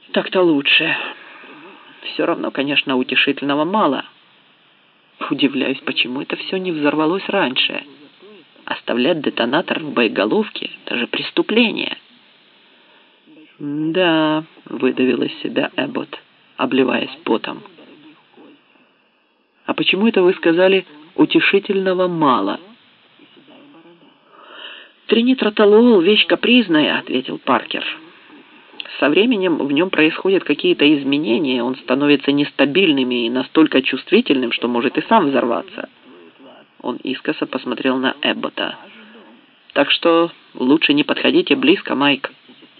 Так-то лучше. Все равно, конечно, утешительного мало. Удивляюсь, почему это все не взорвалось раньше. Оставлять детонатор в боеголовке – это же преступление. «Да», – выдавил из себя Эббот, обливаясь потом. «А почему это вы сказали утешительного мало?» «Тринитротолуол – вещь капризная», – ответил Паркер. «Со временем в нем происходят какие-то изменения, он становится нестабильным и настолько чувствительным, что может и сам взорваться». Он искоса посмотрел на Эббота. «Так что лучше не подходите близко, Майк».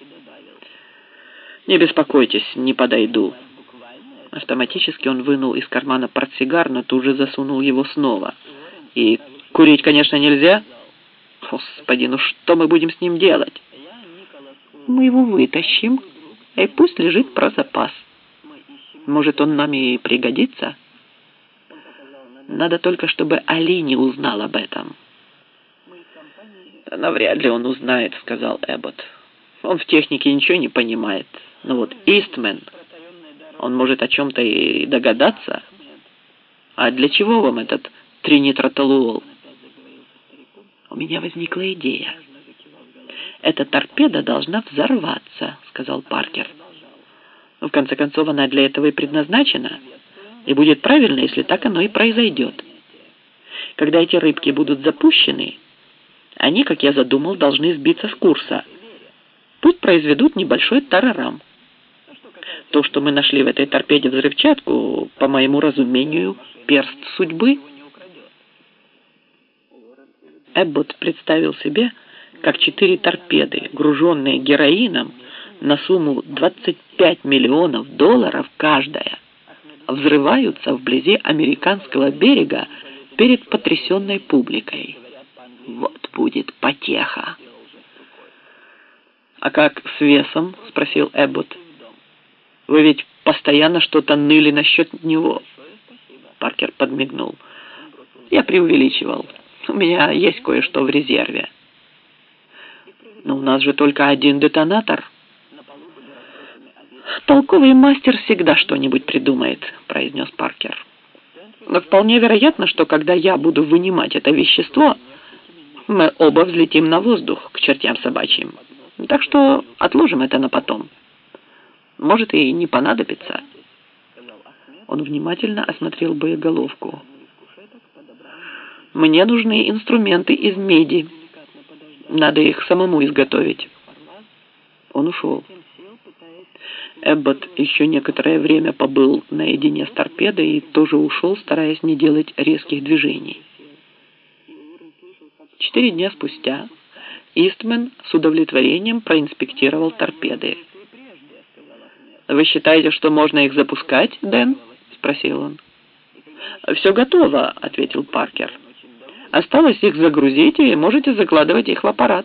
«Не беспокойтесь, не подойду». Автоматически он вынул из кармана портсигар, но тут же засунул его снова. «И курить, конечно, нельзя?» «Господи, ну что мы будем с ним делать?» «Мы его вытащим, и пусть лежит про запас. Может, он нам и пригодится? Надо только, чтобы Али не узнал об этом». «Навряд ли он узнает», — сказал Эббот. «Он в технике ничего не понимает. Но вот Истмен, он может о чем-то и догадаться. А для чего вам этот тринитротолуол?» «У меня возникла идея. Эта торпеда должна взорваться», — сказал Паркер. «Но в конце концов она для этого и предназначена. И будет правильно, если так оно и произойдет. Когда эти рыбки будут запущены, они, как я задумал, должны сбиться с курса. Пусть произведут небольшой тарарам. То, что мы нашли в этой торпеде взрывчатку, по моему разумению, перст судьбы». Эббот представил себе, как 4 торпеды, груженные героином на сумму $25 миллионов каждая, взрываются вблизи американского берега перед потрясенной публикой. Вот будет потеха. «А как с весом?» – спросил Эббот. «Вы ведь постоянно что-то ныли насчет него». Паркер подмигнул. «Я преувеличивал. У меня есть кое-что в резерве». «Но у нас же только один детонатор». «Толковый мастер всегда что-нибудь придумает», – произнес Паркер. «Но вполне вероятно, что когда я буду вынимать это вещество, мы оба взлетим на воздух к чертям собачьим. Так что отложим это на потом. Может, и не понадобится». Он внимательно осмотрел боеголовку. «Мне нужны инструменты из меди. Надо их самому изготовить». Он ушел. Эббот еще некоторое время побыл наедине с торпедой и тоже ушел, стараясь не делать резких движений. 4 дня спустя Истмен с удовлетворением проинспектировал торпеды. «Вы считаете, что можно их запускать, Дэн?» – спросил он. «Все готово», – ответил Паркер. «Осталось их загрузить, и можете закладывать их в аппарат».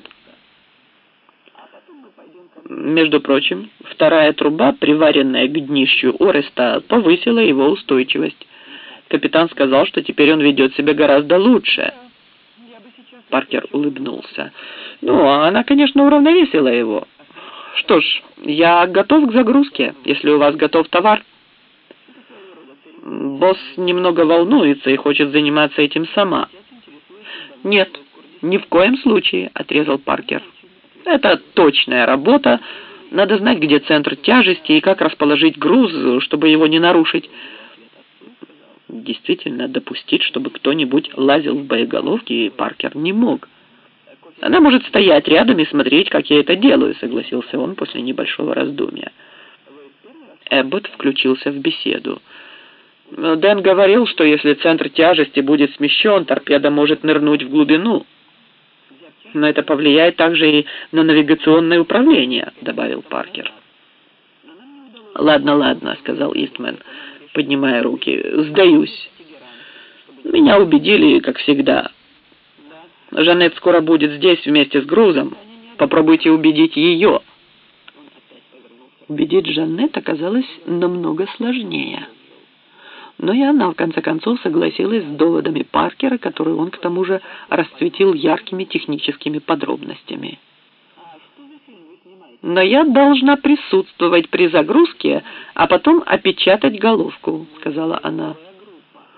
Между прочим, 2-я труба, приваренная к днищу Ореста, повысила его устойчивость. Капитан сказал, что теперь он ведет себя гораздо лучше. Паркер улыбнулся. «Ну, она, конечно, уравновесила его. Что ж, я готов к загрузке, если у вас готов товар». «Босс немного волнуется и хочет заниматься этим сама». «Нет, ни в коем случае», — отрезал Паркер. «Это точная работа. Надо знать, где центр тяжести и как расположить груз, чтобы его не нарушить». Действительно, допустить, чтобы кто-нибудь лазил в боеголовке, Паркер не мог. «Она может стоять рядом и смотреть, как я это делаю», — согласился он после небольшого раздумья. Эббот включился в беседу. «Дэн говорил, что если центр тяжести будет смещен, торпеда может нырнуть в глубину. Но это повлияет также и на навигационное управление», — добавил Паркер. «Ладно», — сказал Истмен, поднимая руки. «Сдаюсь. Меня убедили, как всегда. Жанет скоро будет здесь вместе с грузом. Попробуйте убедить ее». Убедить Жанет оказалось намного сложнее. Но и она, в конце концов, согласилась с доводами Паркера, которые он, к тому же, расцветил яркими техническими подробностями. «Но я должна присутствовать при загрузке, а потом опечатать головку», — сказала она.